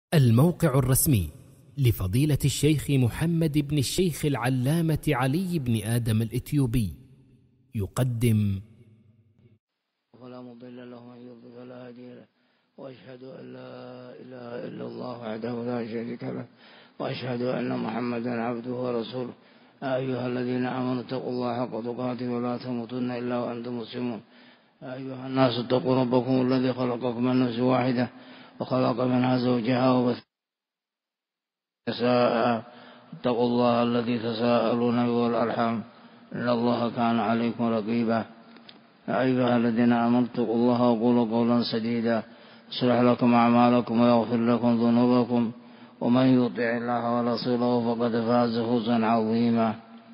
الموقع الرسمي لفضيلة الشيخ محمد بن الشيخ العلامة علي بن آدم الإثيوبي يقدم: فلا مضل له ومن يضلل فلا هادي له، وأشهد أن لا إله إلا الله وحده لا شريك له، وأشهد أن محمدا عبده ورسوله. أيها الذين آمنوا اتقوا الله حق تقاته ولا تموتن إلا وأنتم مسلمون. أيها الناس اتقوا ربكم الذي خلقكم من نفس واحدة وخلق منها زوجها وبث اتقوا الله الذي تساءلون به والأرحام إن الله كان عليكم رقيبا. أيها الذين آمنوا اتقوا الله وقولوا قولا سديدا يصلح لكم أعمالكم ويغفر لكم ذنوبكم، ومن يطع الله ورسوله فقد فاز فوزا عظيما.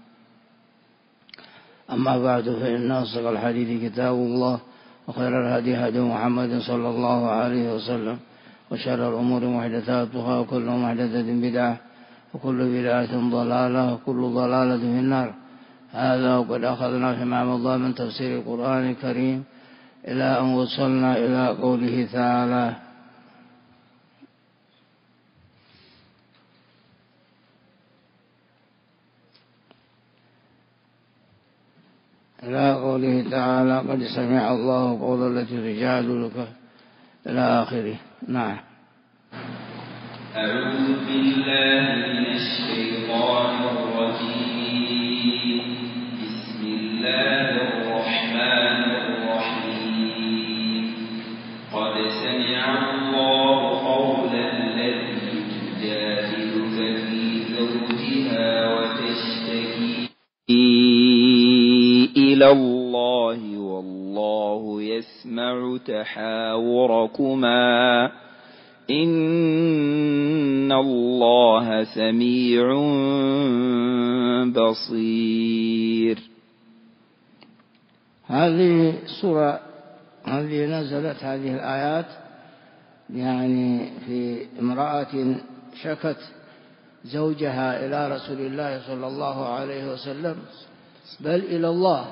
أما بعد، فإن أصدق الحديث كتاب الله، وخير الهدي هدي محمد صلى الله عليه وسلم، وشر الأمور محدثاتها، وكل محدثة بدعة، وكل بدعة ضلالة، وكل ضلالة في النار. هذا وقد أخذنا فيما مضى من تفسير القرآن الكريم إلى أن وصلنا إلى قوله تعالى: قد سمع الله قول التي تجادلك إلى آخره. نعم. أعوذ بالله من الشيطان الرجيم. بسم الله الرحمن الرحيم. قد سمع الله قول التي تجادلك في زوجها وتشتكي إلى الله والله يسمع تحاوركما إن الله سميع بصير. هذه السورة هذه نزلت هذه الآيات يعني في امرأة شكت زوجها إلى رسول الله صلى الله عليه وسلم، بل إلى الله،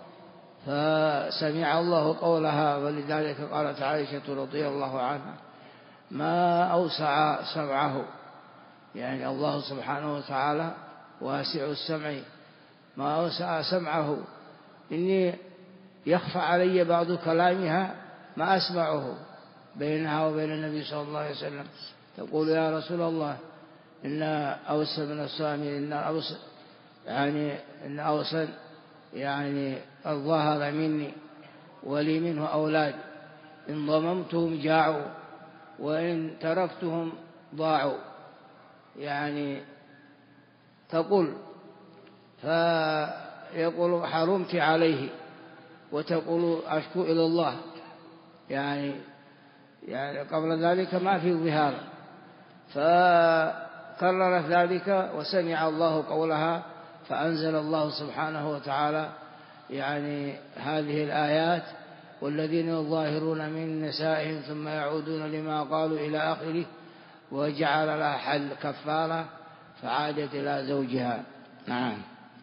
فسمع الله قولها، ولذلك قالت عائشة رضي الله عنها: ما أوسع سمعه، يعني الله سبحانه وتعالى واسع السمع، ما أوسع سمعه، إني يخفى علي بعض كلامها ما أسمعه بينها وبين النبي صلى الله عليه وسلم. تقول: يا رسول الله، إن أوس بن السامي إن أوس يعني الظاهر مني ولي منه أولاد، إن ضممتهم جاعوا وإن تركتهم ضاعوا. يعني تقول، فيقول: حرمت عليه، وتقول: أشكو إلى الله. يعني قبل ذلك ما في ظهار، فكررت ذلك وسمع الله قولها، فأنزل الله سبحانه وتعالى يعني هذه الآيات: والذين يظاهرون من نسائهم ثم يعودون لما قالوا إلى آخره، وجعل لها حل كفارة فعادت إلى زوجها. نعم.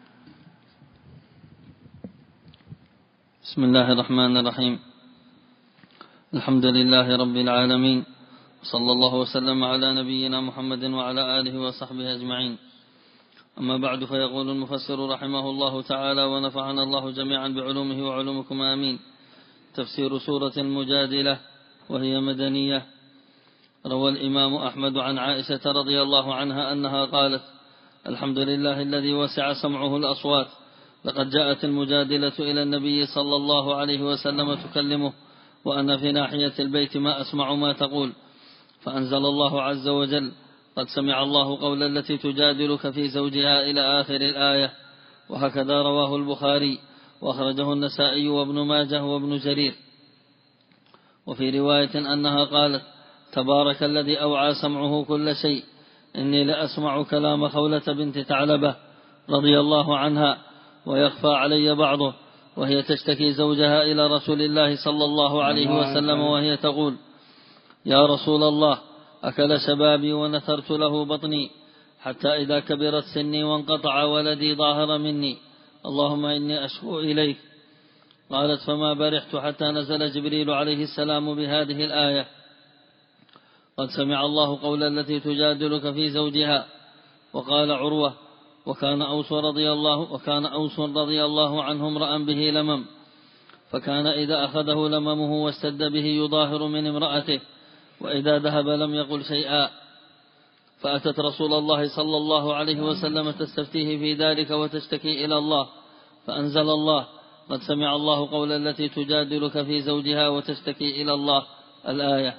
بسم الله الرحمن الرحيم. الحمد لله رب العالمين، صلى الله وسلم على نبينا محمد وعلى آله وصحبه أجمعين. أما بعد، فيقول المفسر رحمه الله تعالى ونفعنا الله جميعا بعلومه وعلومكم آمين. تفسير سورة المجادلة، وهي مدنية. روى الإمام أحمد عن عائشة رضي الله عنها أنها قالت: الحمد لله الذي وسع سمعه الأصوات، لقد جاءت المجادلة إلى النبي صلى الله عليه وسلم تكلمه، وأنا في ناحية البيت ما أسمع ما تقول، فأنزل الله عز وجل: قد سمع الله قول التي تجادلك في زوجها إلى آخر الآية. وهكذا رواه البخاري، وأخرجه النسائي وابن ماجه وابن جرير. وفي رواية أنها قالت: تبارك الذي أوعى سمعه كل شيء، إني لأسمع كلام خولة بنت ثعلبة رضي الله عنها ويخفى علي بعضه، وهي تشتكي زوجها إلى رسول الله صلى الله عليه وسلم، وهي تقول: يا رسول الله، أكل شبابي ونثرت له بطني، حتى إذا كبرت سني وانقطع ولدي ظاهر مني، اللهم إني أشكو إليك. قالت: فما برحت حتى نزل جبريل عليه السلام بهذه الآية: قد سمع الله قول التي تجادلك في زوجها. وقال عروة: وكان أوس رضي الله عنه امرأ به لمم، فكان إذا أخذه لممه واستد به يظاهر من امرأته، وإذا ذهب لم يقل شيئا. فأتت رسول الله صلى الله عليه وسلم تستفتيه في ذلك وتشتكي إلى الله، فأنزل الله: قد سمع الله قول التي تجادلك في زوجها وتشتكي إلى الله، الآية.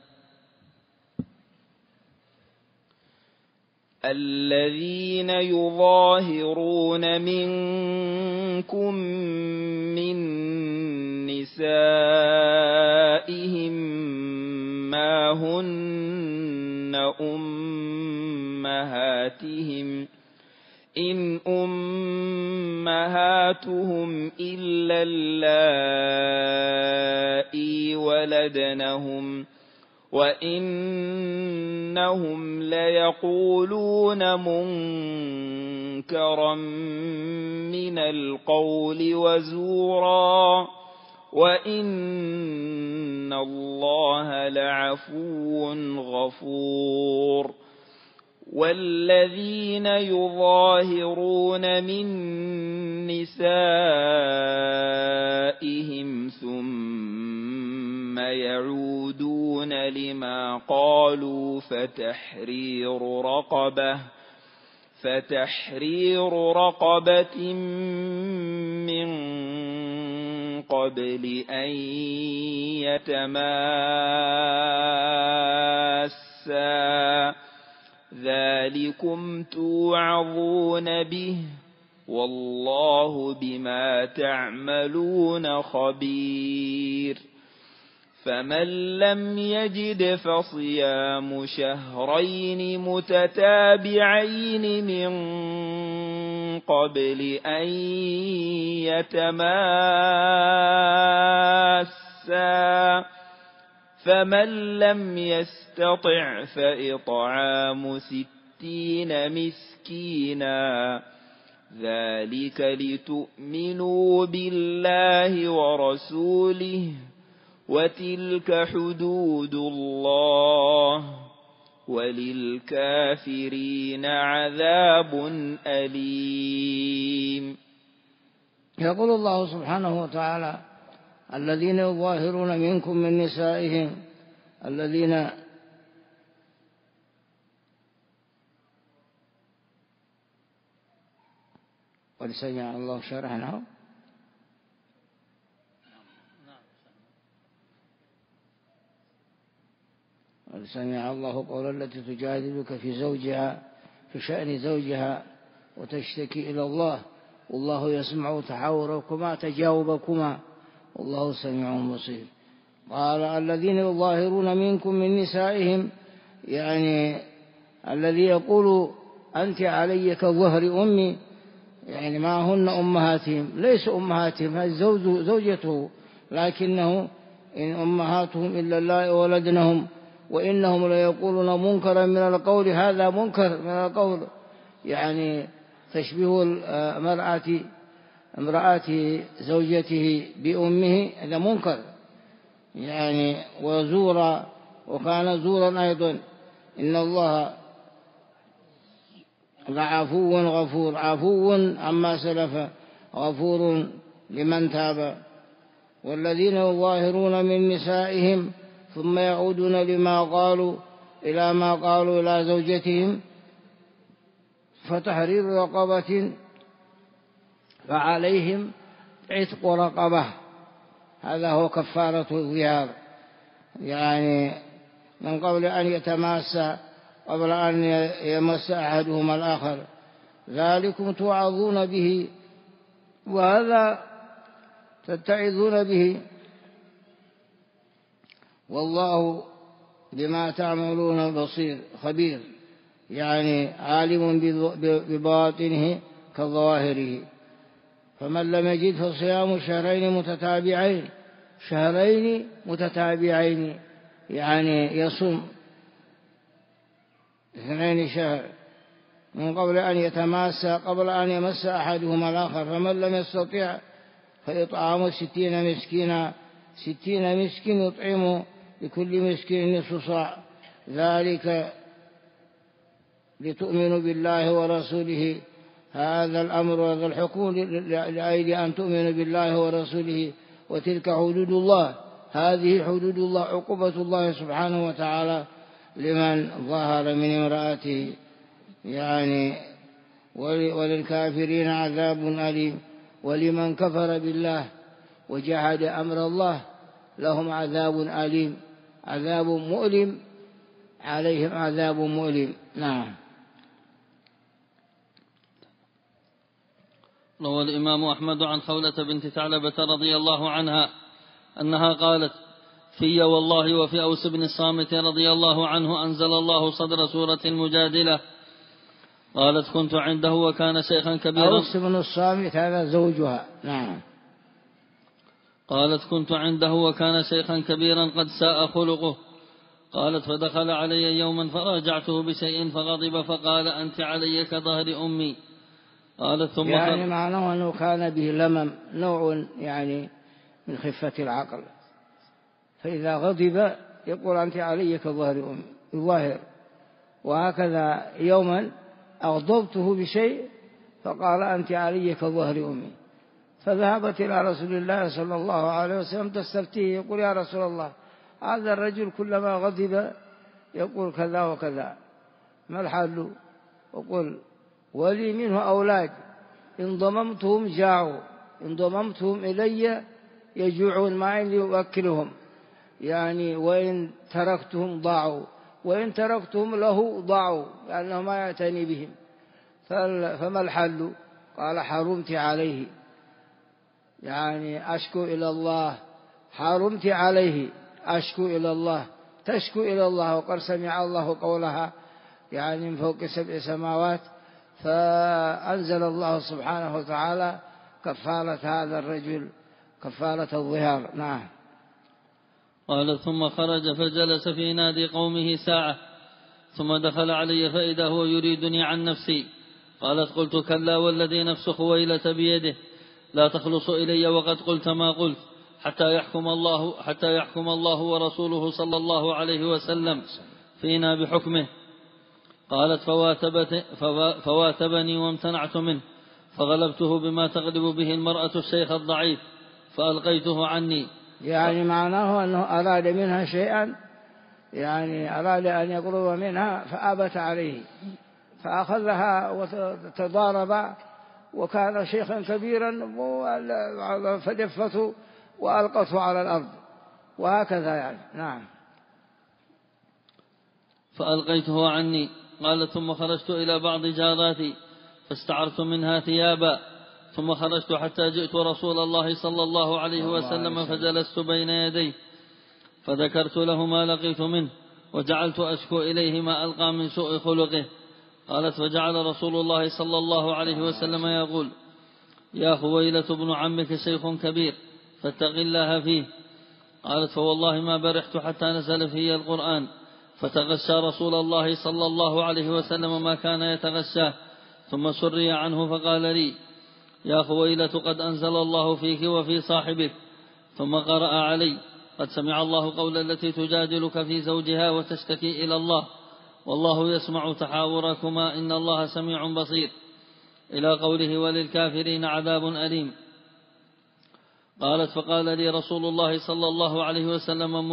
الذين يظاهرون منكم من نسائهم ما هن أمهاتهم إن أمهاتهم إلا اللائي ولدنهم وإنهم ليقولون منكرا من القول وزورا وإن الله لعفو غفور. والذين يظاهرون من نسائهم ثم يعودون لما قالوا فتحرير رقبة من قبل أن يتماسا ذلكم توعظون به والله بما تعملون خبير. فمن لم يجد فصيام شهرين متتابعين من قبل أن يتماسا فمن لم يستطع فإطعام 60 مسكينا ذلك لتؤمنوا بالله ورسوله وتلك حدود الله وللكافرين عذاب أليم. يقول الله سبحانه وتعالى: الذين يظاهرون منكم من نسائهم الذين قد سمع الله شرحناه قد سمع الله قول التي تجادلك في شأن زوجها وتشتكي إلى الله والله يسمع تحاوركما تجاوبكما والله سميع بصير. قال: الذين يظاهرون منكم من نسائهم، يعني الذي يقول أنت علي كظهر أمي، يعني ما هن أمهاتهم، ليس أمهاتهم، هذه زوجته، لكنه إن أمهاتهم إلا اللائي ولدنهم وإنهم ليقولون منكرا من القول. هذا منكر من القول، يعني تشبيه امرأة زوجته بأمه، هذا منكر يعني، وزورا، وكان زورا أيضا. إن الله لعفو غفور، عفو عما سلف غفور لمن تاب. والذين يظاهرون من نسائهم ثم يعودون لما قالوا إلى زوجتهم فتحرير رقبة فعليهم عتق رقبة، هذا هو كفارة الظهار، يعني من قبل أن يتماسى، قبل أن يمس أحدهما الآخر. ذلكم توعظون به، وهذا تتعظون به، والله بما تعملون بصير خبير، يعني عالم بباطنه كظواهره. فمن لم يجد فصيام شهرين متتابعين، يعني يصوم 2 شهر من قبل أن يتماسى، قبل أن يمس أحدهما الآخر. فمن لم يستطع فإطعام 60 مسكين يطعم لكل مسكين نصف صاع، ذلك لتؤمنوا بالله ورسوله. هذا الأمر وهذا الحكم لأجل أن تؤمنوا بالله ورسوله، وتلك حدود الله. هذه حدود الله، عقوبة الله سبحانه وتعالى لمن ظهر من امرأته يعني. وللكافرين عذاب أليم، ولمن كفر بالله وجحد أمر الله لهم عذاب أليم، عذاب مؤلم، عليهم عذاب مؤلم. نعم. روى الإمام أحمد عن خولة بنت ثعلبة رضي الله عنها أنها قالت: في والله وفي أوس بن الصامت رضي الله عنه أنزل الله صدر سورة المجادلة. قالت: كنت عنده وكان شيخا كبيرا. أوس بن الصامت هذا زوجها. نعم. قالت: كنت عنده وكان شيخا كبيرا قد ساء خلقه. قالت: فدخل علي يوما فراجعته بشيء فغضب فقال: أنت علي كظهر أمي. قالت: ثم يعني معناه أنه كان به لمم، نوع يعني من خفة العقل، فإذا غضب يقول: أنت علي كظهر أمي الظاهر. وهكذا يوما أغضبته بشيء فقال: أنت علي كظهر أمي. فذهبت إلى رسول الله صلى الله عليه وسلم تستفتيه، يقول: يا رسول الله، هذا الرجل كلما غضب يقول كذا وكذا، ما الحل؟ وقل: ولي منه أولاد إن ضممتهم جاعوا، إن ضممتهم إلي يجوعون ما عندي أؤكلهم، يعني وإن تركتهم ضاعوا، وإن تركتهم له ضاعوا، لأنه ما يعتني بهم. فما الحل؟ قال: حرمت عليه، يعني أشكو إلى الله، حرمت عليه، أشكو إلى الله، تشكو إلى الله. وقد سمع الله قولها يعني من فوق 7 سماوات، فأنزل الله سبحانه وتعالى كفارة هذا الرجل، كفارة الظهار. نعم. قال: ثم خرج فجلس في نادي قومه ساعة، ثم دخل علي فإذا هو يريدني عن نفسي. قالت: قلت: كلا والذي نفس خويلة بيده لا تخلص إلي وقد قلت ما قلت حتى يحكم الله ورسوله صلى الله عليه وسلم فينا بحكمه. قالت: فواتبني وامتنعت منه، فغلبته بما تغلب به المرأة الشيخ الضعيف فألقيته عني. يعني معناه أنه أراد منها شيئا، يعني أراد أن يقرب منها فأبت عليه، فأخذها وتضارب، وكان شيخا كبيرا فدفته وألقته على الأرض، وهكذا يعني. نعم. فألقيته عني. قال: ثم خرجت إلى بعض جاراتي فاستعرت منها ثيابا، ثم خرجت حتى جئت رسول الله صلى الله عليه وسلم فجلست بين يديه فذكرت له ما لقيت منه، وجعلت أشكو إليه ما ألقى من سوء خلقه. قالت: فجعل رسول الله صلى الله عليه وسلم يقول: يا خويلة ابن عمك شيخ كبير فاتق الله فيه. قالت: فوالله ما برحت حتى نزل في القرآن، فتغشى رسول الله صلى الله عليه وسلم ما كان يتغشاه، ثم سري عنه فقال لي: يا خويلة قد أنزل الله فيك وفي صاحبك. ثم قرأ علي: قد سمع الله قول التي تجادلك في زوجها وتشتكي إلى الله والله يسمع تحاوركما إن الله سميع بصير، إلى قوله: وللكافرين عذاب أليم. قالت: فقال لي رسول الله صلى الله عليه وسلم: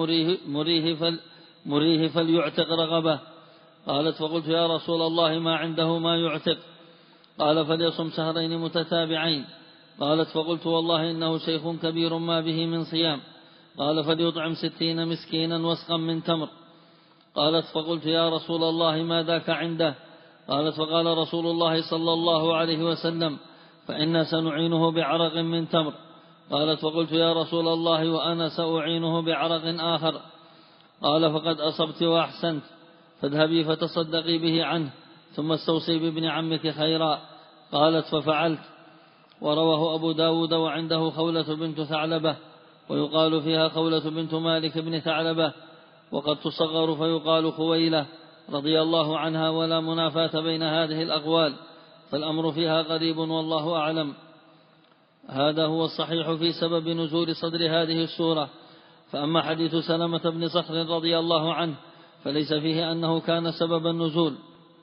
مريه فليعتق رغبه. قالت: فقلت: يا رسول الله ما عنده ما يعتق. قال: فليصم 2 شهرين متتابعين. قالت: فقلت: والله إنه شيخ كبير ما به من صيام. قال: فليطعم 60 مسكينا وسقا من تمر. قالت: فقلت: يا رسول الله ما ذاك عنده؟ قالت: فقال رسول الله صلى الله عليه وسلم: فإنا سنعينه بعرق من تمر. قالت: فقلت: يا رسول الله وأنا سأعينه بعرق آخر. قال: فقد أصبت وأحسنت، فاذهبي فتصدقي به عنه، ثم استوصي بابن عمك خيرا. قالت: ففعلت. ورواه أبو داود وعنده خولة بنت ثعلبة، ويقال فيها خولة بنت مالك بن ثعلبة، وقد تصغر فيقال خويلة رضي الله عنها، ولا منافاة بين هذه الأقوال، فالأمر فيها قريب والله أعلم. هذا هو الصحيح في سبب نزول صدر هذه السورة. فأما حديث سلمة بن صخر رضي الله عنه فليس فيه أنه كان سبب النزول،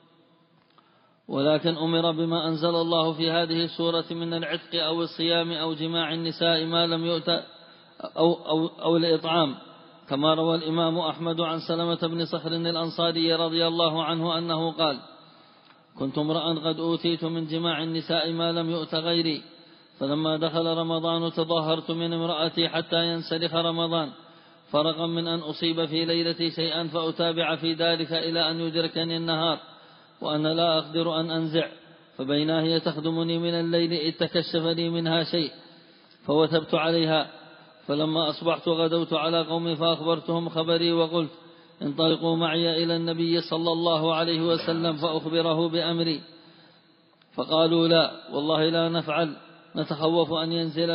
ولكن أمر بما أنزل الله في هذه السورة من العتق أو الصيام أو جماع النساء ما لم يؤت أو الإطعام، كما روى الإمام أحمد عن سلمة بن صخر الأنصاري رضي الله عنه أنه قال: كنت امرأ قد أوتيت من جماع النساء ما لم يؤت غيري، فلما دخل رمضان تظاهرت من امرأتي حتى ينسلخ رمضان، فرقا من أن أصيب في ليلتي شيئا فأتابع في ذلك إلى أن يدركني النهار وأنا لا أقدر أن أنزع، فبينا هي تخدمني من الليل إذ تكشف لي منها شيء فوثبت عليها، فلما أصبحت غدوت على قومي فأخبرتهم خبري وقلت: انطلقوا معي إلى النبي صلى الله عليه وسلم فأخبره بأمري، فقالوا: لا والله لا نفعل، نتخوف أن ينزل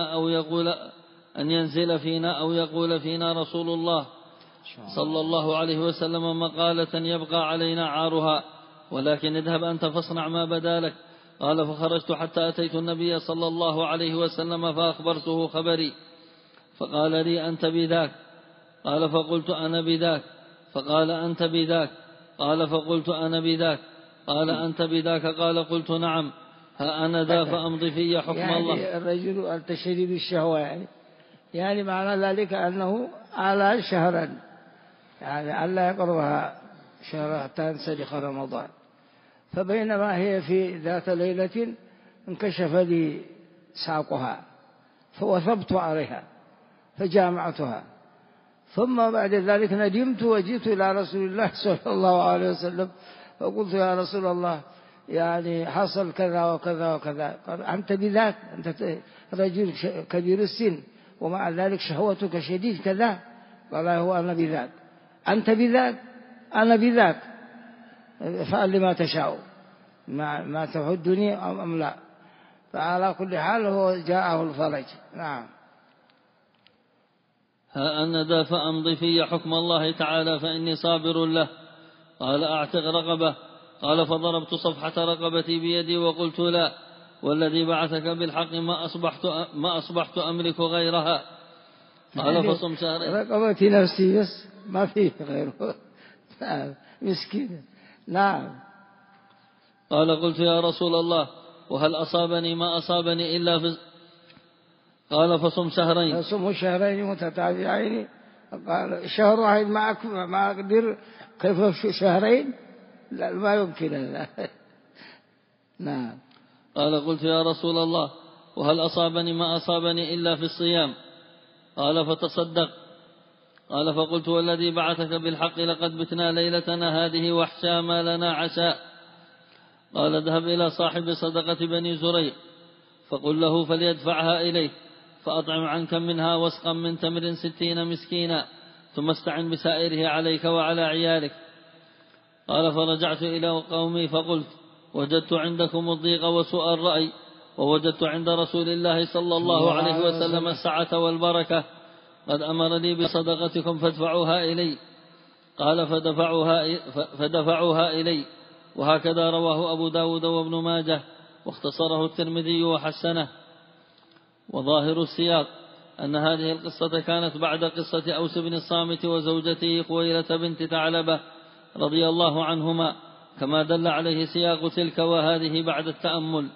فينا أو يقول فينا رسول الله صلى الله عليه وسلم مقالة يبقى علينا عارها، ولكن اذهب أنت فاصنع ما بدا لك. قال: فخرجت حتى أتيت النبي صلى الله عليه وسلم فأخبرته خبري، فقال لي: أنت بذاك؟ قال: فقلت: أنا بذاك. فقال: أنت بذاك؟ قال: فقلت: أنا بذاك. قال: أنت بذاك؟ قال: قلت: نعم. ها أنا ذا فأمضي في حكم الله. يعني الرجل التشري بالشهوة، يعني معنى ذلك أنه على شهرا، يعني ألا يقربها شهر حتى ينسلخ رمضان. فبينما هي في ذات ليلة انكشف لي ساقها فوثبت عليها فجامعتها، ثم بعد ذلك ندمت وجئت إلى رسول الله صلى الله عليه وسلم فقلت: يا رسول الله، يعني حصل كذا وكذا وكذا. قال: أنت بذاك؟ أنت رجل كبير السن ومع ذلك شهوتك شديد كذا. قال: هو أنا بذاك. أنت بذاك؟ أنا بذاك. فعل لما تشاء، ما تحدني أم لا. فعلى كل حال هو جاءه الفرج. نعم. ها أنا ذا فأمضي في حكم الله تعالى فإني صابر له. قال: أعتق رقبة. قال: فضربت صفحة رقبتي بيدي وقلت: لا والذي بعثك بالحق ما أصبحت أملك غيرها. قال: فصم شهرين. رقبتي نفسي بس ما فيه غيره. مسكين. نعم. قال: قلت: يا رسول الله، وهل أصابني ما أصابني إلا في... قال: فصم شهرين. فصم شهرين متتابعين. قال: شهر واحد ما أقدر، كيف شهرين؟ لا، ما يمكن. لا. نعم. قال: قلت: يا رسول الله، وهل أصابني ما أصابني إلا في الصيام؟ قال: فتصدق. قال: فقلت: والذي بعثك بالحق لقد بتنا ليلتنا هذه وحشا ما لنا عشاء. قال: اذهب إلى صاحب صدقة بني زريق فقل له فليدفعها إليك، فأطعم عنك منها وسقا من تمر 60 مسكينا، ثم استعن بسائره عليك وعلى عيالك. قال: فرجعت إلى قومي فقلت: وجدت عندكم الضيق وسوء الرأي، ووجدت عند رسول الله صلى الله عليه وسلم السعة والبركة، قد أمر لي بصدقتكم فادفعوها إلي. قال: فدفعوها إلي. وهكذا رواه أبو داود وابن ماجه، واختصره الترمذي وحسنه. وظاهر السياق أن هذه القصة كانت بعد قصة أوس بن الصامت وزوجته خويلة بنت ثعلبة رضي الله عنهما، كما دل عليه سياق تلك وهذه بعد التأمل.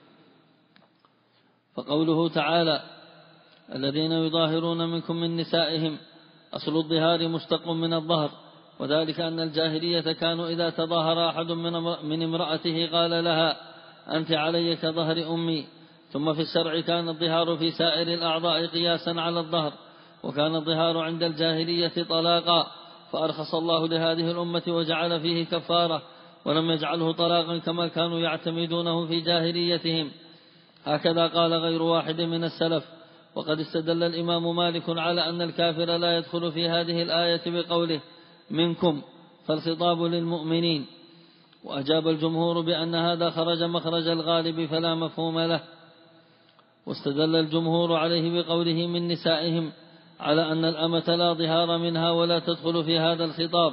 فقوله تعالى: الذين يظاهرون منكم من نسائهم، أصل الظهار مشتق من الظهر، وذلك أن الجاهلية كانوا إذا تظاهر أحد من امرأته قال لها: أنت علي كظهر أمي. ثم في الشرع كان الظهار في سائر الأعضاء قياسا على الظهر، وكان الظهار عند الجاهلية طلاقا، فأرخص الله لهذه الأمة وجعل فيه كفارة، ولم يجعله طلاقا كما كانوا يعتمدونه في جاهليتهم. هكذا قال غير واحد من السلف. وقد استدل الإمام مالك على أن الكافر لا يدخل في هذه الآية بقوله منكم، فالخطاب للمؤمنين. وأجاب الجمهور بأن هذا خرج مخرج الغالب فلا مفهوم له. واستدل الجمهور عليه بقوله من نسائهم على أن الأمة لا ظهار منها ولا تدخل في هذا الخطاب.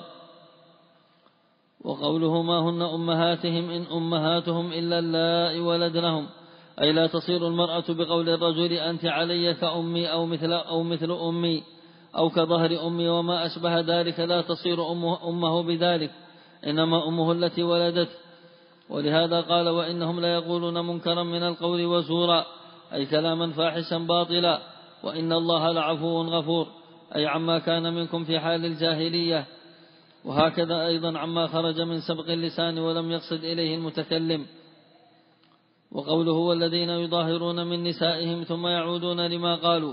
وقوله ما هن أمهاتهم إن أمهاتهم إلا اللائي ولدنهم، أي لا تصير المرأة بقول الرجل أنت علي كأمي أو مثل أمي، أو كظهر أمي وما أشبه ذلك لا تصير أمه بذلك، إنما أمه التي ولدته. ولهذا قال وإنهم ليقولون منكرا من القول وزورا، أي كلاما فاحشا باطلا، وإن الله لعفو غفور، أي عما كان منكم في حال الجاهلية. وهكذا أيضا عما خرج من سبق اللسان ولم يقصد إليه المتكلم. وقوله والذين يظاهرون من نسائهم ثم يعودون لما قالوا،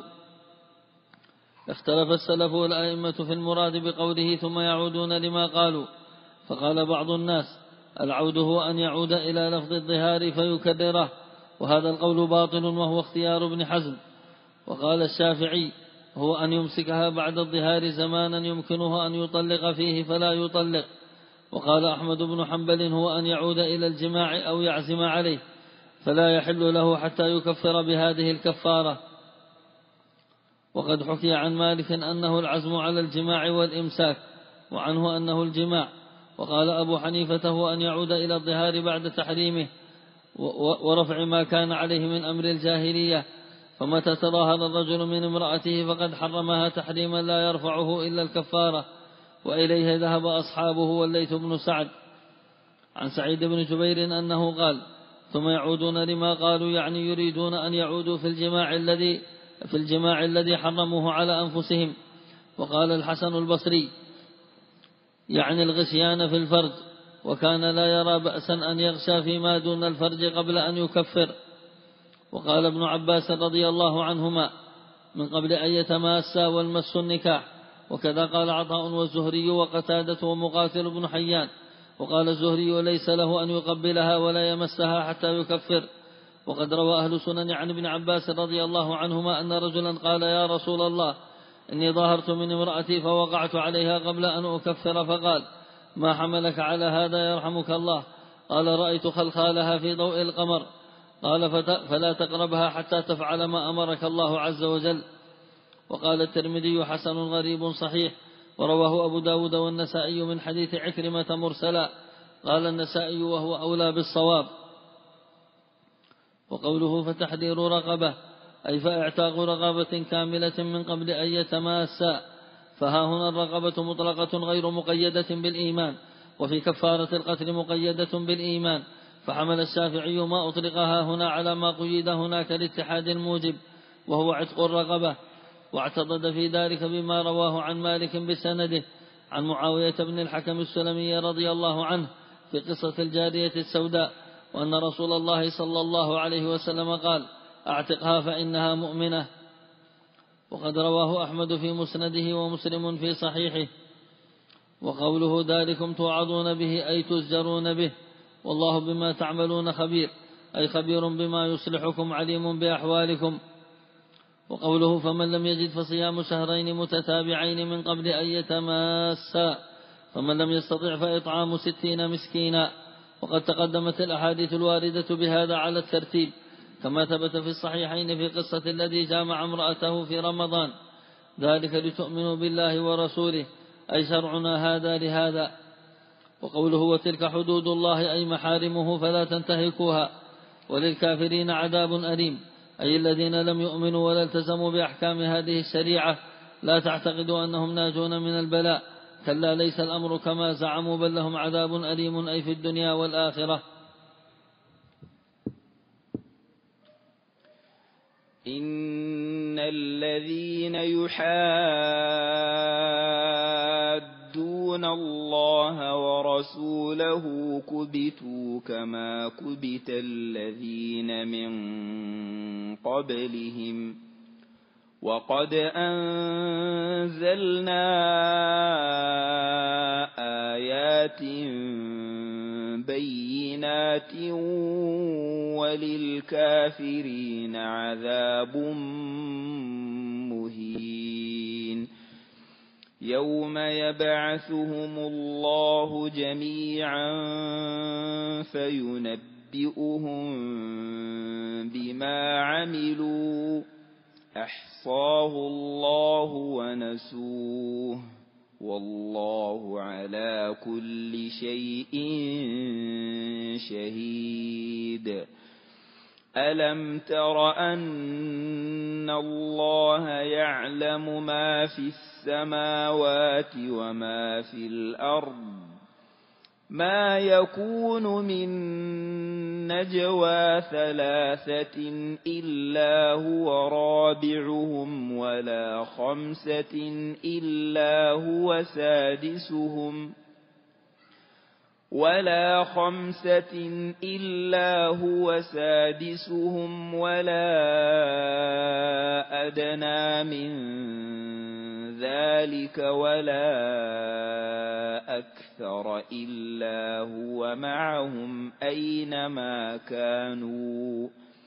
اختلف السلف والأئمة في المراد بقوله ثم يعودون لما قالوا، فقال بعض الناس العود هو أن يعود إلى لفظ الظهار فيكرره، وهذا القول باطل وهو اختيار ابن حزم. وقال الشافعي هو أن يمسكها بعد الظهار زمانا يمكنه أن يطلق فيه فلا يطلق. وقال أحمد بن حنبل هو أن يعود إلى الجماع أو يعزم عليه فلا يحل له حتى يكفر بهذه الكفارة. وقد حكي عن مالك أنه العزم على الجماع والإمساك، وعنه أنه الجماع. وقال أبو حنيفة هو أن يعود إلى الظهار بعد تحريمه ورفع ما كان عليه من أمر الجاهلية، فمتى تظاهر الرجل من امرأته فقد حرمها تحريما لا يرفعه إلا الكفارة. وإليه ذهب أصحابه والليث بن سعد. عن سعيد بن جبير أنه قال ثم يعودون لما قالوا، يعني يريدون أن يعودوا في الجماع الذي حرموه على أنفسهم. وقال الحسن البصري يعني الغشيان في الفرج، وكان لا يرى بأسا أن يغشى فيما دون الفرج قبل أن يكفر. وقال ابن عباس رضي الله عنهما من قبل أن يتماسا والمس النكاح. وكذا قال عطاء والزهري وقتادة ومقاتل بن حيان. وقال الزهري ليس له أن يقبلها ولا يمسها حتى يكفر. وقد روى أهل سنن عن ابن عباس رضي الله عنهما أن رجلا قال يا رسول الله إني ظاهرت من امرأتي فوقعت عليها قبل أن أكفر، فقال ما حملك على هذا يرحمك الله؟ قال رأيت خلخالها في ضوء القمر. قال فلا تقربها حتى تفعل ما أمرك الله عز وجل. وقال الترمذي حسن غريب صحيح. ورواه أبو داود والنسائي من حديث عكرمة مرسلا. قال النسائي وهو أولى بالصواب. وقوله فتحرير رقبة أي فاعتاق رقبة كاملة من قبل أن يتماسا، فها هنا الرقبة مطلقة غير مقيدة بالإيمان، وفي كفارة القتل مقيدة بالإيمان، فحمل الشافعي ما أطلقها هنا على ما قيد هناك الاتحاد الموجب وهو عتق الرقبة. واعتضد في ذلك بما رواه عن مالك بسنده عن معاوية بن الحكم السلمي رضي الله عنه في قصة الجارية السوداء، وأن رسول الله صلى الله عليه وسلم قال أعتقها فإنها مؤمنة. وقد رواه أحمد في مسنده ومسلم في صحيحه. وقوله ذلكم توعظون به أي تزجرون به، والله بما تعملون خبير، أي خبير بما يصلحكم عليم بأحوالكم. وقوله فمن لم يجد فصيام شهرين متتابعين من قبل أن يتماسا، فمن لم يستطع فإطعام 60 مسكينا. وقد تقدمت الأحاديث الواردة بهذا على الترتيب، كما ثبت في الصحيحين في قصة الذي جامع امرأته في رمضان، ذلك لتؤمنوا بالله ورسوله، أي شرعنا هذا لهذا. وقوله وتلك حدود الله أي محارمه فلا تنتهكوها. وللكافرين عذاب أليم، أي الذين لم يؤمنوا ولا التزموا بأحكام هذه الشريعة لا تعتقدوا أنهم ناجون من البلاء، كلا ليس الأمر كما زعموا بل لهم عذاب أليم أي في الدنيا والآخرة. إن الذين يحادون الله ورسوله كبتوا كما كبت الذين من قبلهم، وقد أنزلنا آيات بينات وللكافرين عذاب مهين. يوم يبعثهم الله جميعا فينبئهم بما عملوا أحصاه الله ونسوه، والله على كل شيء شهيد. ألم تر أن الله يعلم ما في السماوات وما في الأرض ما يكون من نجوى ثلاثة إلا هو رابعهم ولا خمسة إلا هو سادسهم ولا أدنى من ذلك ولا أكثر إلا هو معهم أينما كانوا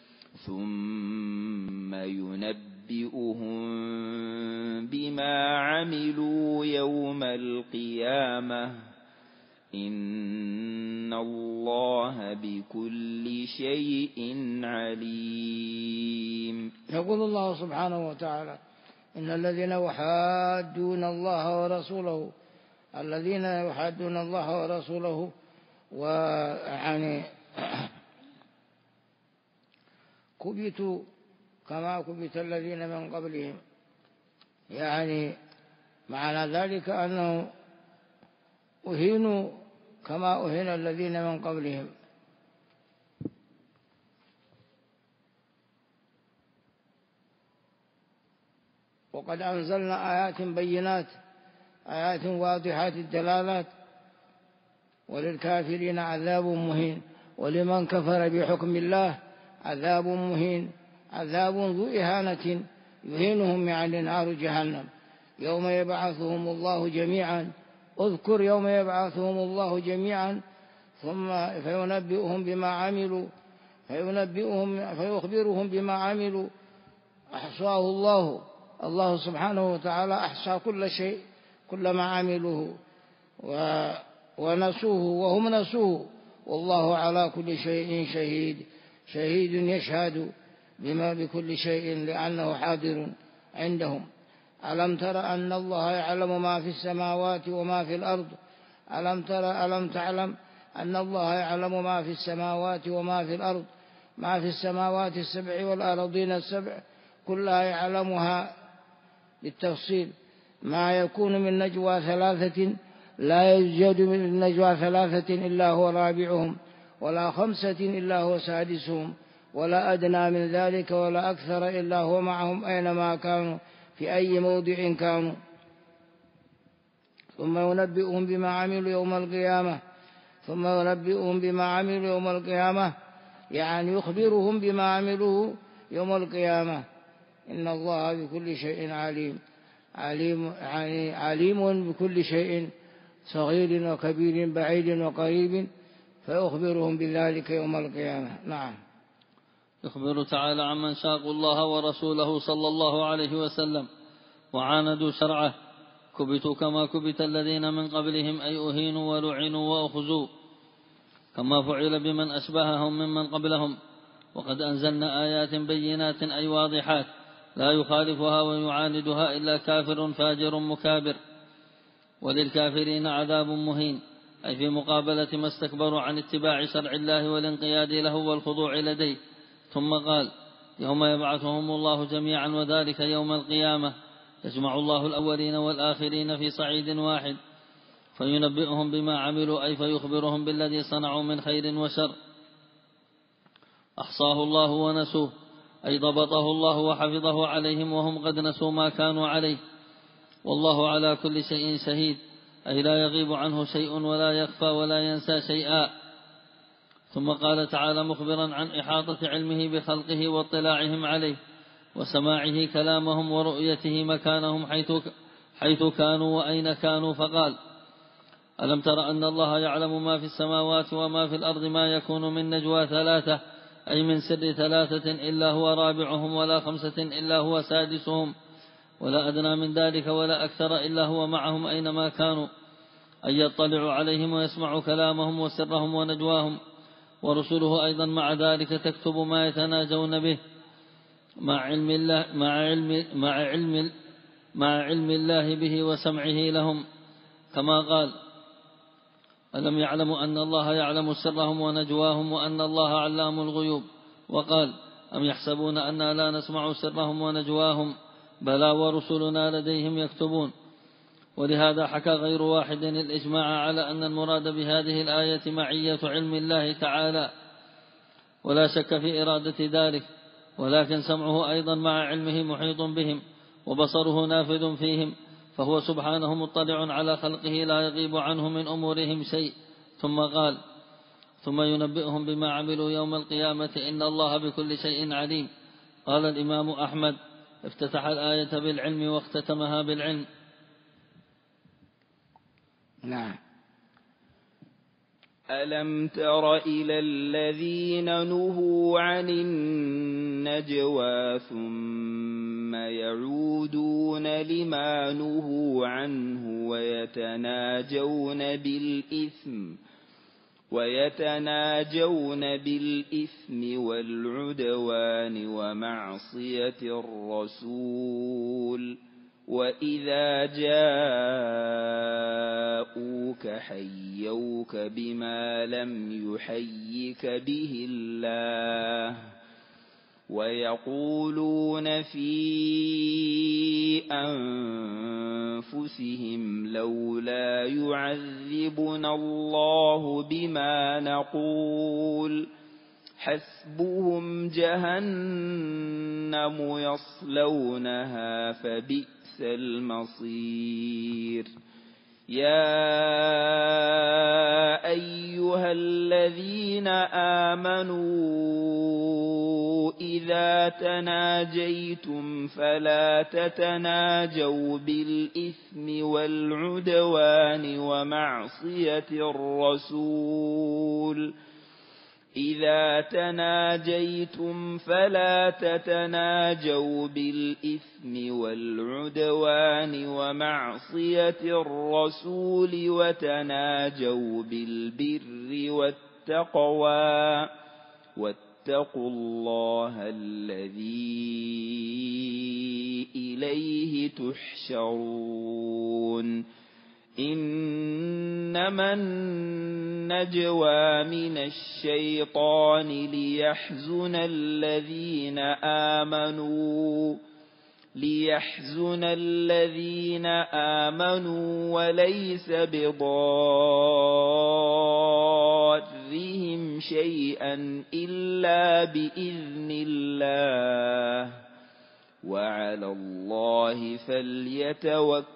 ثم ينبئهم بما عملوا يوم القيامة إن الله بكل شيء عليم. يقول الله سبحانه وتعالى إن الذين يحادون الله ورسوله ويعني كبتوا كما كبت الذين من قبلهم، يعني معنى ذلك أنه أهينوا كما أهين الذين من قبلهم. وقد أنزلنا آيات بينات، آيات واضحات الدلالات، وللكافرين عذاب مهين، ولمن كفر بحكم الله عذاب مهين، عذاب ذو إهانة يهينهم يعني نار جهنم. يوم يبعثهم الله جميعا، اذكر يوم يبعثهم الله جميعا ثم فينبئهم بما عملوا، فيخبرهم بما عملوا أحصاه الله سبحانه وتعالى أحصى كل شيء، كل ما عملوه ونسوه وهم نسوه، والله على كل شيء شهيد يشهد بما بكل شيء لأنه حاضر عندهم. ألم تر أن الله يعلم ما في السماوات وما في الأرض؟ ألم تعلم أن الله يعلم ما في السماوات وما في الأرض؟ ما في السماوات السبع والأرضين السبع كلها يعلمها بالتفصيل. ما يكون من نجوى ثلاثة لا يوجد من نجوى ثلاثة إلا هو رابعهم ولا خمسة إلا هو سادسهم ولا أدنى من ذلك ولا أكثر إلا هو معهم أينما كانوا في أي موضع كانوا ثم ينبئهم بما عملوا يوم القيامة يعني يخبرهم بما عملوه يوم القيامة. إن الله بكل شيء عليم بكل شيء صغير وكبير بعيد وقريب، فيخبرهم بذلك يوم القيامة. نعم. يخبر تعالى عمن شاقوا الله ورسوله صلى الله عليه وسلم وعاندوا شرعه كبتوا كما كبت الذين من قبلهم، أي أهينوا ولعنوا وأخزوا كما فعل بمن أشبههم ممن قبلهم. وقد أنزلنا آيات بينات أي واضحات لا يخالفها ويعاندها إلا كافر فاجر مكابر. وللكافرين عذاب مهين، أي في مقابلة ما استكبروا عن اتباع شرع الله والانقياد له والخضوع لديه. ثم قال يوم يبعثهم الله جميعا وذلك يوم القيامة، يجمع الله الأولين والآخرين في صعيد واحد فينبئهم بما عملوا، أي فيخبرهم بالذي صنعوا من خير وشر. أحصاه الله ونسوه، أي ضبطه الله وحفظه عليهم وهم قد نسوا ما كانوا عليه. والله على كل شيء شهيد، أي لا يغيب عنه شيء ولا يخفى ولا ينسى شيئا. ثم قال تعالى مخبرا عن إحاطة علمه بخلقه واطلاعهم عليه وسماعه كلامهم ورؤيته مكانهم حيث كانوا وأين كانوا، فقال ألم تر أن الله يعلم ما في السماوات وما في الأرض ما يكون من نجوى ثلاثة، أي من سر ثلاثة إلا هو رابعهم ولا خمسة إلا هو سادسهم ولا أدنى من ذلك ولا أكثر إلا هو معهم أينما كانوا، أن يطلع عليهم ويسمع كلامهم وسرهم ونجواهم. ورسله أيضا مع ذلك تكتب ما يتناجون به مع علم الله به وسمعه لهم، كما قال ألم يعلموا أن الله يعلم سرهم ونجواهم وأن الله علام الغيوب. وقال: أم يحسبون أننا لا نسمع سرهم ونجواهم بلى ورسلنا لديهم يكتبون. ولهذا حكى غير واحد الإجماع على أن المراد بهذه الآية معية علم الله تعالى، ولا شك في إرادة ذلك، ولكن سمعه أيضا مع علمه محيط بهم، وبصره نافذ فيهم، فهو سبحانه مطلع على خلقه لا يغيب عنه من أمورهم شيء. ثم قال: ثم ينبئهم بما عملوا يوم القيامة إن الله بكل شيء عليم. قال الإمام أحمد: افتتح الآية بالعلم واختتمها بالعلم. نعم. ألم تر إلى الذين نهوا عن النجوى ثم يعودون لما نهوا عنه ويتناجون بالإثم والعدوان ومعصية الرسول، وإذا جاءوك حيوك بما لم يحيك به الله، ويقولون في أنفسهم لولا يعذبنا الله بما نقول، حسبهم جهنم يصلونها فبئس المصير. يا أيها الذين آمنوا إذا تناجيتم فلا تتناجوا بالإثم والعدوان ومعصية الرسول. إذا تناجيتم فلا تتناجوا بالإثم والعدوان ومعصية الرسول وتناجوا بالبر والتقوى، واتقوا الله الذي إليه تحشرون. إنما النجوى من الشيطان ليحزن الذين آمنوا وليس بضارهم شيئا إلا بإذن الله، وعلى الله فليتوكل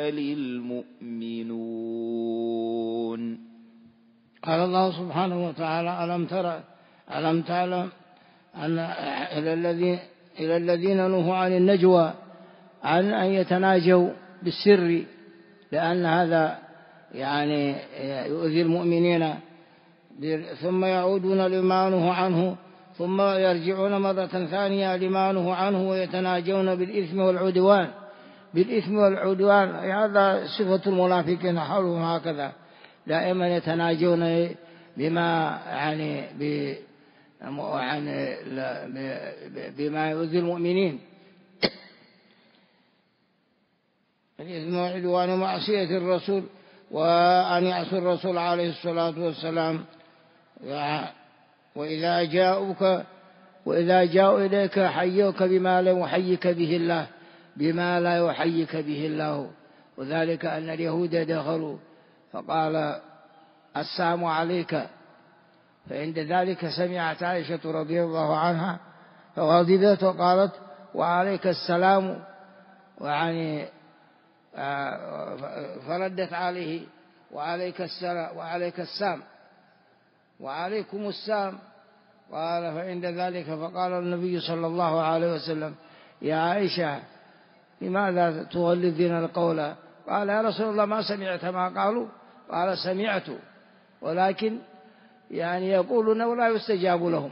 المؤمنون. قال الله سبحانه وتعالى: ألم تعلم أن إلى الذين نهوا عن النجوى عن أن يتناجوا بالسر، لأن هذا يعني يؤذي المؤمنين، ثم يعودون لما نهوا عنه ثم يرجعون مرة ثانية لما نهوا عنه ويتناجون بالإثم والعدوان. بالإثم والعدوان هذا صفة المنافقين حولهم هكذا، دائما يتناجون بما بما يؤذي المؤمنين، الإثم والعدوان ومعصية الرسول، وأن يعصوا الرسول عليه الصلاة والسلام. وإذا جاءوا إليك حيوك بما لا يحيك به الله، وذلك أن اليهود دخلوا فقال: السلام عليك، فعند ذلك سمعت عائشة رضي الله عنها فغضبت وقالت: وعليك السلام، فردت عليه: وعليك السلام وعليك السام وعليكم السام. قال: فعند ذلك فقال النبي صلى الله عليه وسلم: يا عائشة، لماذا تغلظين القول؟ قال: يا رسول الله، ما سمعت ما قالوا؟ قال: سمعت، ولكن يقولون ولا يستجاب لهم.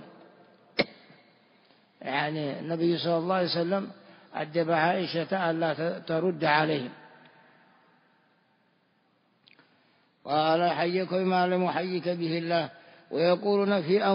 النبي صلى الله عليه وسلم أدب عائشة ألا ترد عليهم. قال: حيك بما لم يحيك به الله، ويقولون في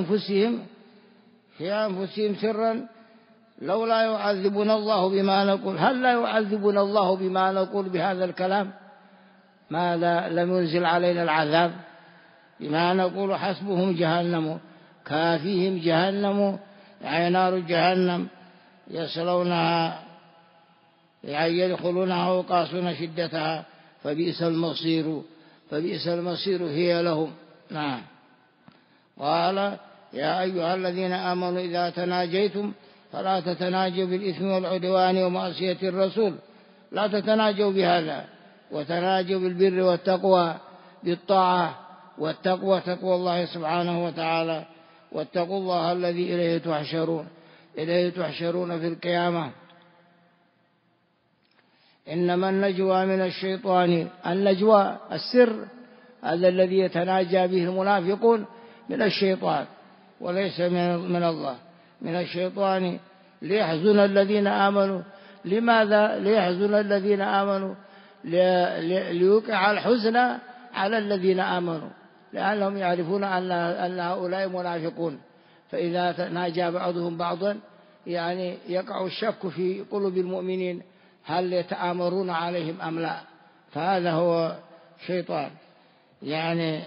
أنفسهم سرا: لولا يعذبنا الله بما نقول. هل لا يعذبنا الله بما نقول بهذا الكلام؟ ما لم ينزل علينا العذاب بما نقول؟ حسبهم جهنم، كافيهم جهنم يعني نار جهنم يصلونها يعني يدخلونها وقاسون شدتها فبئس المصير هي لهم. نعم. قال يا أيها الذين آمنوا إذا تناجيتم فلا تتناجوا بالإثم والعدوان ومعصية الرسول، لا تتناجوا بهذا، وتناجوا بالبر والتقوى، بالطاعة والتقوى، تقوى الله سبحانه وتعالى، واتقوا الله الذي إليه تحشرون في القيامة. إنما النجوى من الشيطان، النجوى السر هذا الذي يتناجى به المنافقون من الشيطان وليس من الله، من الشيطان ليحزن الذين آمنوا. لماذا ليحزن الذين آمنوا؟ ليوقع الحزن على الذين آمنوا، لأنهم يعرفون أن هؤلاء منافقون، فإذا تناجى بعضهم بعضا يعني يقع الشك في قلوب المؤمنين هل يتآمرون عليهم أم لا، فهذا هو شيطان يعني.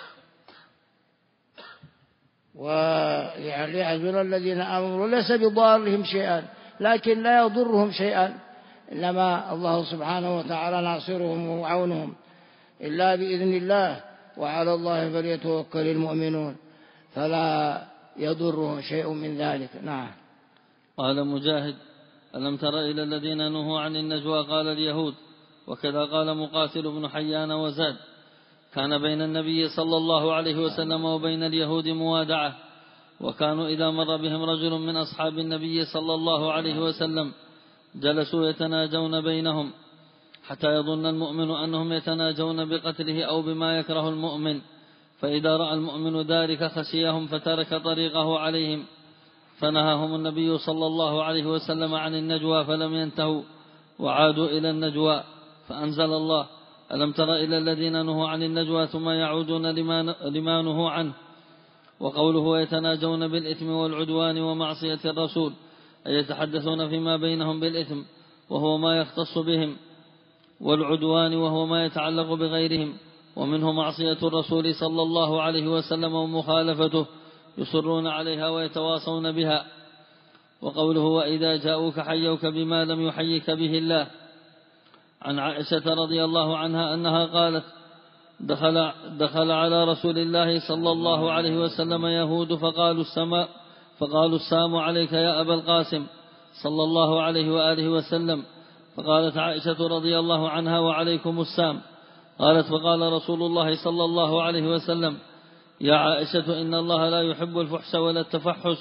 ويعني يحزن الذين آمنوا ليس بضارهم شيئا، لكن لا يضرهم شيئا، إنما الله سبحانه وتعالى ناصرهم ومعونهم إلا بإذن الله، وعلى الله فليتوكل المؤمنون، فلا يضرهم شيء من ذلك. نعم. قال مجاهد ألم تر إلى الذين نهوا عن النجوى قال اليهود، وكذا قال مقاتل بن حيان وزاد كان بين النبي صلى الله عليه وسلم وبين اليهود موادعة، وكانوا إذا مر بهم رجل من أصحاب النبي صلى الله عليه وسلم جلسوا يتناجون بينهم حتى يظن المؤمن أنهم يتناجون بقتله أو بما يكره المؤمن، فإذا رأى المؤمن ذلك خشيهم فترك طريقه عليهم، فنهاهم النبي صلى الله عليه وسلم عن النجوى فلم ينتهوا وعادوا إلى النجوى، فأنزل الله ألم تر إلى الذين نهوا عن النجوى ثم يعودون لما نهوا عنه. وقوله ويتناجون بالإثم والعدوان ومعصية الرسول أي يتحدثون فيما بينهم بالإثم وهو ما يختص بهم، والعدوان وهو ما يتعلق بغيرهم، ومنه معصية الرسول صلى الله عليه وسلم ومخالفته يصرون عليها ويتواصون بها. وقوله وإذا جاءوك حيوك بما لم يحيك به الله. عن عائشة رضي الله عنها أنها قالت دخل على رسول الله صلى الله عليه وسلم يهود فقالوا السلام عليك يا أبا القاسم صلى الله عليه وآله وسلم، فقالت عائشة رضي الله عنها وعليكم السلام. قالت فقال رسول الله صلى الله عليه وسلم يا عائشة إن الله لا يحب الفحش ولا التفحش.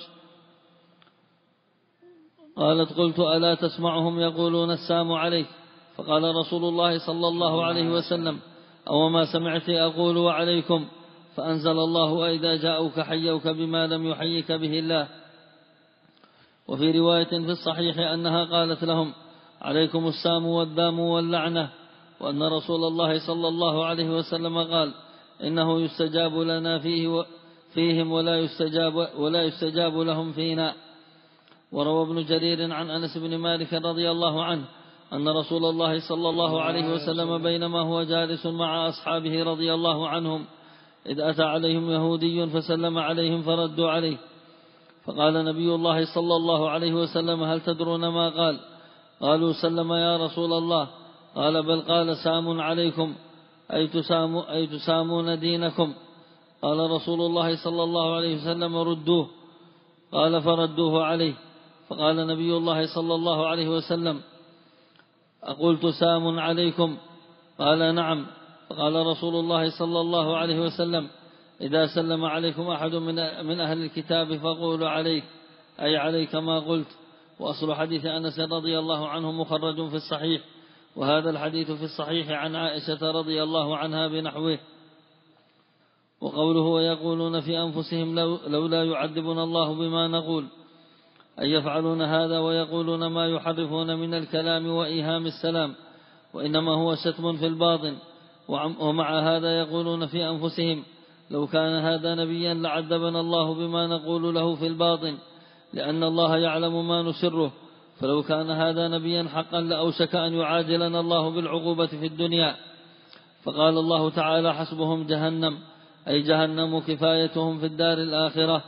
قالت قلت ألا تسمعهم يقولون السلام عليك؟ فقال رسول الله صلى الله عليه وسلم أو ما سمعت أقول وعليكم؟ فأنزل الله وإذا جاءوك حيوك بما لم يحيك به الله. وفي رواية في الصحيح أنها قالت لهم عليكم السام والذام واللعنة، وأن رسول الله صلى الله عليه وسلم قال إنه يستجاب لنا فيهم ولا يستجاب لهم فينا. وروى ابن جرير عن أنس بن مالك رضي الله عنه أن رسول الله صلى الله عليه وسلم بينما هو جالس مع أصحابه رضي الله عنهم إذ أتى عليهم يهودي فسلم عليهم فردوا عليه، فقال نبي الله صلى الله عليه وسلم هل تدرون ما قال؟ قالوا سلم يا رسول الله. قال بل قال سام عليكم أي تسامون دينكم. قال رسول الله صلى الله عليه وسلم ردوه. قال فردوه عليه، فقال نبي الله صلى الله عليه وسلم أقلت سام عليكم؟ قال نعم. فقال رسول الله صلى الله عليه وسلم إذا سلم عليكم أحد من أهل الكتاب فقولوا عليك أي عليك ما قلت. وأصل حديث أنس رضي الله عنه مخرج في الصحيح، وهذا الحديث في الصحيح عن عائشة رضي الله عنها بنحوه. وقوله ويقولون في أنفسهم لولا يعذبنا الله بما نقول أي يفعلون هذا ويقولون ما يحرفون من الكلام وإيهام السلام، وإنما هو شتم في الباطن. ومع هذا يقولون في أنفسهم لو كان هذا نبيا لعذبنا الله بما نقول له في الباطن، لأن الله يعلم ما نسره، فلو كان هذا نبيا حقا لأوشك أن يعاجلنا الله بالعقوبة في الدنيا. فقال الله تعالى حسبهم جهنم أي جهنم كفايتهم في الدار الآخرة،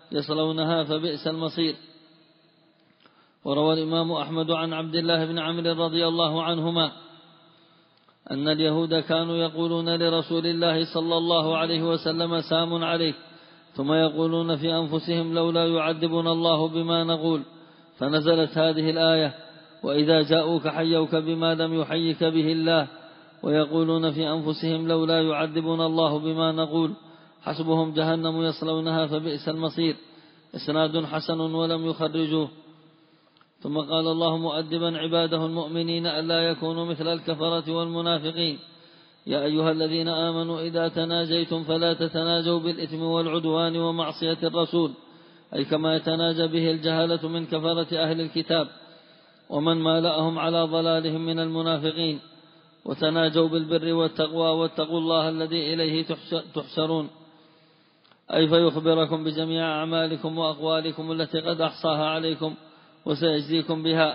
يصلونها فبئس المصير. وروى الإمام أحمد عن عبد الله بن عمرو رضي الله عنهما أن اليهود كانوا يقولون لرسول الله صلى الله عليه وسلم سام عليك، ثم يقولون في أنفسهم لولا يعذبنا الله بما نقول، فنزلت هذه الآية: وإذا جاءوك حيوك بما لم يحيك به الله، ويقولون في أنفسهم لولا يعذبنا الله بما نقول، حسبهم جهنم يصلونها فبئس المصير. إسناد حسن ولم يخرجوه. ثم قال الله مؤدبا عباده المؤمنين ألا يكونوا مثل الكفرة والمنافقين: يا أيها الذين آمنوا إذا تناجيتم فلا تتناجوا بالإثم والعدوان ومعصية الرسول، أي كما يتناجى به الجهلة من كفرة أهل الكتاب ومن مالأهم على ضلالهم من المنافقين، وتناجوا بالبر والتقوى واتقوا الله الذي إليه تحشرون، أي فيخبركم بجميع أعمالكم وأقوالكم التي قد أحصاها عليكم وسيجزيكم بها.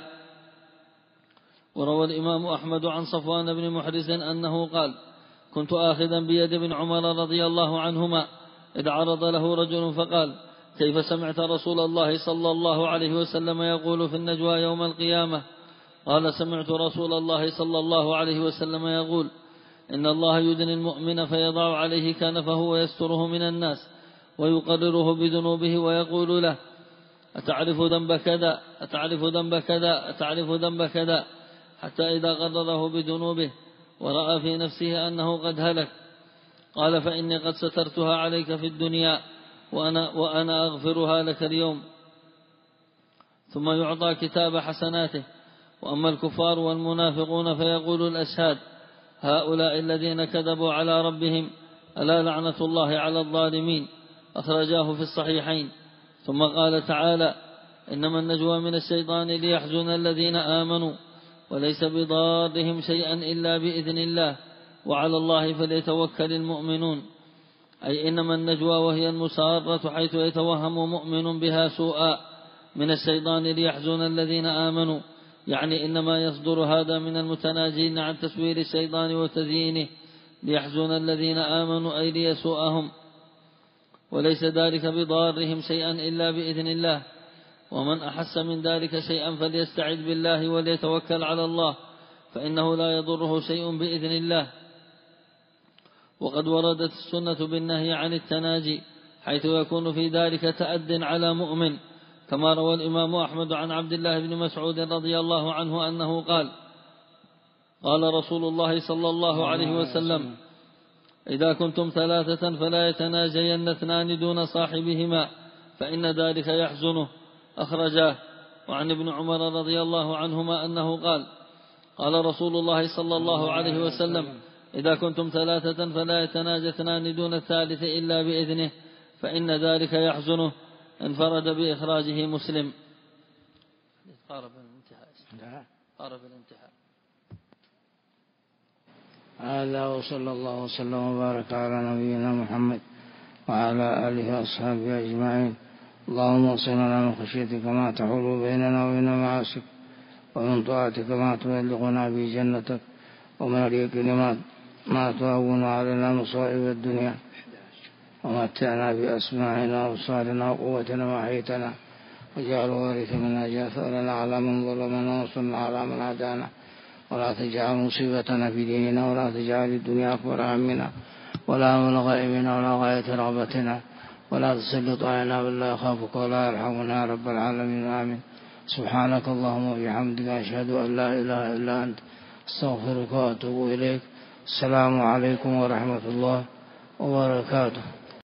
وروى الإمام أحمد عن صفوان بن محرز أنه قال: كنت آخذا بيد ابن عمر رضي الله عنهما إذ عرض له رجل فقال: كيف سمعت رسول الله صلى الله عليه وسلم يقول في النجوى يوم القيامة؟ قال: سمعت رسول الله صلى الله عليه وسلم يقول: إن الله يدني المؤمن فيضع عليه كنفه ويستره من الناس ويقرره بذنوبه ويقول له: أتعرف ذنب كذا، أتعرف ذنب كذا، أتعرف ذنب كذا، حتى إذا قرره بذنوبه ورأى في نفسه أنه قد هلك قال: فإني قد سترتها عليك في الدنيا وأنا أغفرها لك اليوم. ثم يعطى كتاب حسناته. وأما الكفار والمنافقون فيقول الأشهاد: هؤلاء الذين كذبوا على ربهم، ألا لعنة الله على الظالمين. أخرجاه في الصحيحين. ثم قال تعالى: إنما النجوى من الشيطان ليحزن الذين آمنوا وليس بضارهم شيئا إلا بإذن الله وعلى الله فليتوكل المؤمنون. أي إنما النجوى وهي المسارة حيث يتوهم مؤمن بها سوءا من الشيطان ليحزن الذين آمنوا، يعني إنما يصدر هذا من المتناجين عن تسوير الشيطان وتزيينه ليحزن الذين آمنوا، أي ليسوءهم، وليس ذلك بضارهم شيئا إلا بإذن الله. ومن أحس من ذلك شيئا فليستعذ بالله وليتوكل على الله، فإنه لا يضره شيء بإذن الله. وقد وردت السنة بالنهي عن التناجي حيث يكون في ذلك تأد على مؤمن، كما روى الإمام أحمد عن عبد الله بن مسعود رضي الله عنه أنه قال: قال رسول الله صلى الله عليه وسلم: إذا كنتم ثلاثة فلا يتناجين اثنان دون صاحبهما فإن ذلك يحزنه. أخرجاه. وعن ابن عمر رضي الله عنهما أنه قال: قال رسول الله صلى الله عليه وسلم: إذا كنتم ثلاثة فلا يتناجى اثنان دون الثالث إلا بإذنه فإن ذلك يحزنه. انفرد بإخراجه مسلم. قارب الانتهاء. هذا وصلى الله وسلم وبارك على نبينا محمد وعلى آله وأصحابه أجمعين. اللهم اغفرنا من خشيتك ما تحول بيننا وبين معاصيك، ومن طاعتك ما تبلغنا به جنتك، ومن اليقين ما تهون علينا مصائب الدنيا، ومتعنا بأسماعنا وأبصارنا وقوتنا ما أحييتنا، واجعل وارث منا اجعل ثأرنا على من ظلمنا وانصرنا على من عادانا، ولا تجعل مصيبتنا في ديننا، ولا تجعل الدنيا أكبر همنا ولا مبلغ علمنا ولا غاية رغبتنا، ولا تسلط علينا من لا يخافك ولا يرحمنا يا رب العالمين. آمين. سبحانك اللهم وبحمدك أشهد أن لا إله إلا أنت أستغفرك وأتوب إليك. السلام عليكم ورحمة الله وبركاته.